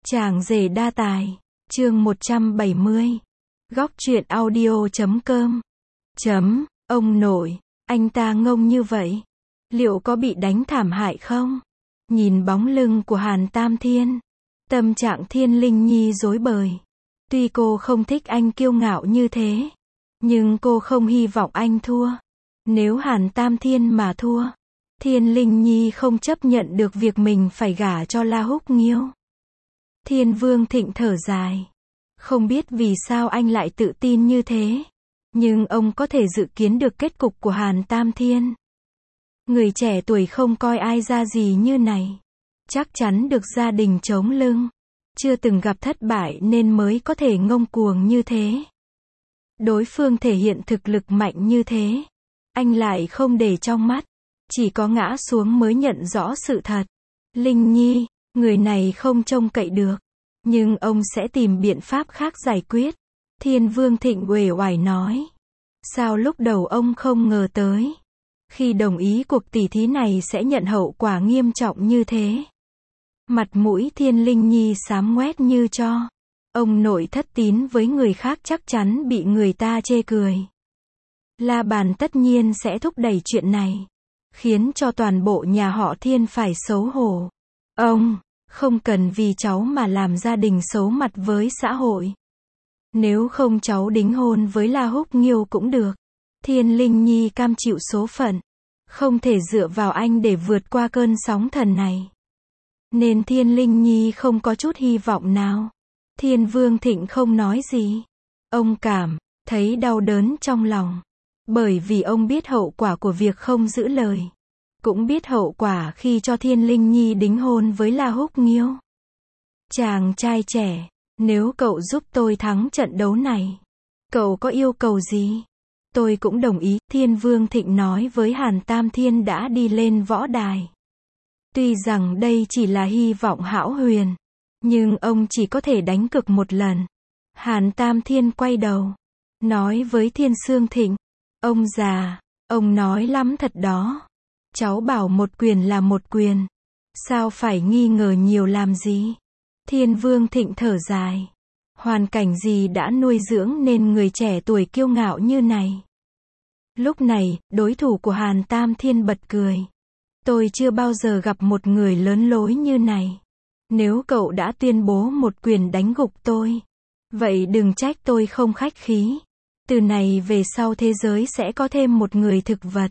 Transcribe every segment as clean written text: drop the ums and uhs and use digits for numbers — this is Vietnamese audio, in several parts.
Chàng rể đa tài, chương 170. Góc truyện audio.com. Ông nội, anh ta ngông như vậy, liệu có bị đánh thảm hại không? Nhìn bóng lưng của Hàn Tam Thiên, tâm trạng Thiên Linh Nhi rối bời. Tuy cô không thích anh kiêu ngạo như thế, nhưng cô không hy vọng anh thua. Nếu Hàn Tam Thiên mà thua, Thiên Linh Nhi không chấp nhận được việc mình phải gả cho La Húc Nghiêu. Thiên Vương Thịnh thở dài. Không biết vì sao anh lại tự tin như thế, nhưng ông có thể dự kiến được kết cục của Hàn Tam Thiên. Người trẻ tuổi không coi ai ra gì như này, chắc chắn được gia đình chống lưng, chưa từng gặp thất bại nên mới có thể ngông cuồng như thế. Đối phương thể hiện thực lực mạnh như thế, anh lại không để trong mắt, chỉ có ngã xuống mới nhận rõ sự thật. Linh Nhi, người này không trông cậy được, nhưng ông sẽ tìm biện pháp khác giải quyết. Thiên Vương Thịnh uể oải nói. Sao lúc đầu ông không ngờ tới, khi đồng ý cuộc tỉ thí này sẽ nhận hậu quả nghiêm trọng như thế? Mặt mũi Thiên Linh Nhi xám ngoét như tro. Ông nội thất tín với người khác chắc chắn bị người ta chê cười. La Bàn tất nhiên sẽ thúc đẩy chuyện này, khiến cho toàn bộ nhà họ Thiên phải xấu hổ. Ông không cần vì cháu mà làm gia đình xấu mặt với xã hội. Nếu không cháu đính hôn với La Húc Nghiêu cũng được. Thiên Linh Nhi cam chịu số phận, không thể dựa vào anh để vượt qua cơn sóng thần này, nên Thiên Linh Nhi không có chút hy vọng nào. Thiên Vương Thịnh không nói gì. Ông cảm thấy đau đớn trong lòng, bởi vì ông biết hậu quả của việc không giữ lời, cũng biết hậu quả khi cho Thiên Linh Nhi đính hôn với La Húc Nghiêu. Chàng trai trẻ, nếu cậu giúp tôi thắng trận đấu này, cậu có yêu cầu gì? Tôi cũng đồng ý, Thiên Vương Thịnh nói với Hàn Tam Thiên đã đi lên võ đài. Tuy rằng đây chỉ là hy vọng hão huyền, nhưng ông chỉ có thể đánh cược một lần. Hàn Tam Thiên quay đầu, nói với Thiên Sương Thịnh. Ông già, ông nói lắm thật đó. Cháu bảo một quyền là một quyền, sao phải nghi ngờ nhiều làm gì? Thiên Vương Thịnh thở dài. Hoàn cảnh gì đã nuôi dưỡng nên người trẻ tuổi kiêu ngạo như này? Lúc này, đối thủ của Hàn Tam Thiên bật cười. Tôi chưa bao giờ gặp một người lớn lối như này. Nếu cậu đã tuyên bố một quyền đánh gục tôi, vậy đừng trách tôi không khách khí. Từ này về sau thế giới sẽ có thêm một người thực vật.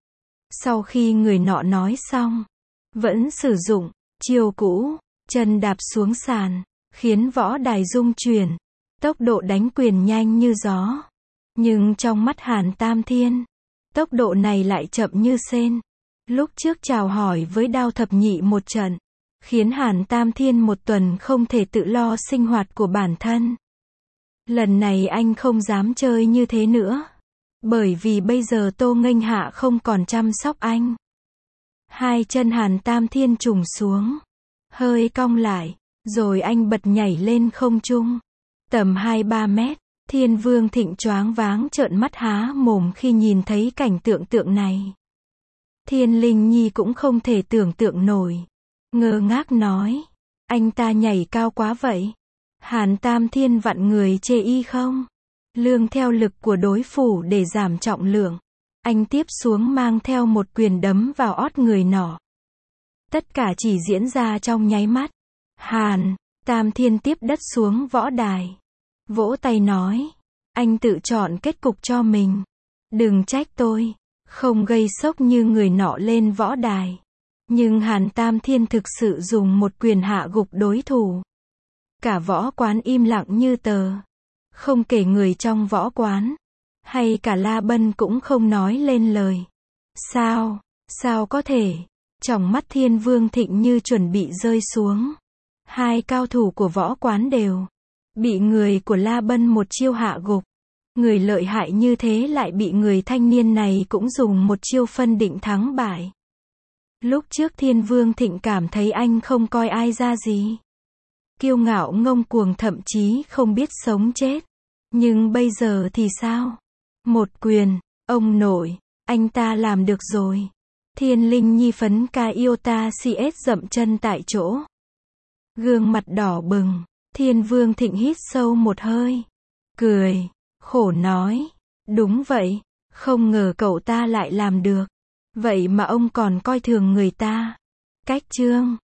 Sau khi người nọ nói xong, vẫn sử dụng chiêu cũ, chân đạp xuống sàn, khiến võ đài rung chuyển, tốc độ đánh quyền nhanh như gió. Nhưng trong mắt Hàn Tam Thiên, tốc độ này lại chậm như sên. Lúc trước chào hỏi với Đao Thập Nhị một trận, khiến Hàn Tam Thiên một tuần không thể tự lo sinh hoạt của bản thân. Lần này anh không dám chơi như thế nữa, bởi vì bây giờ Tô Nghênh Hạ không còn chăm sóc anh. Hai chân Hàn Tam Thiên trùng xuống, hơi cong lại, rồi anh bật nhảy lên không trung, tầm 2-3 mét. Thiên Vương Thịnh choáng váng trợn mắt há mồm khi nhìn thấy cảnh tượng này. Thiên Linh Nhi cũng không thể tưởng tượng nổi, ngơ ngác nói, anh ta nhảy cao quá vậy. Hàn Tam Thiên vặn người chê y không? Lương theo lực của đối phủ để giảm trọng lượng. Anh tiếp xuống mang theo một quyền đấm vào ót người nọ. Tất cả chỉ diễn ra trong nháy mắt. Hàn Tam Thiên tiếp đất xuống võ đài, vỗ tay nói, anh tự chọn kết cục cho mình. Đừng trách tôi không gây sốc như người nọ lên võ đài. Nhưng Hàn Tam Thiên thực sự dùng một quyền hạ gục đối thủ. Cả võ quán im lặng như tờ. Không kể người trong võ quán, hay cả La Bân cũng không nói lên lời. Sao có thể? Tròng mắt Thiên Vương Thịnh như chuẩn bị rơi xuống. Hai cao thủ của võ quán đều bị người của La Bân một chiêu hạ gục. Người lợi hại như thế lại bị người thanh niên này cũng dùng một chiêu phân định thắng bại. Lúc trước Thiên Vương Thịnh cảm thấy anh không coi ai ra gì, kiêu ngạo ngông cuồng thậm chí không biết sống chết. Nhưng bây giờ thì sao? Một quyền, ông nội, anh ta làm được rồi. Thiên Linh Nhi phấn ca Iota CS dậm chân tại chỗ. Gương mặt đỏ bừng, Thiên Vương Thịnh hít sâu một hơi. Cười, khổ nói. Đúng vậy, không ngờ cậu ta lại làm được. Vậy mà ông còn coi thường người ta. Cách chương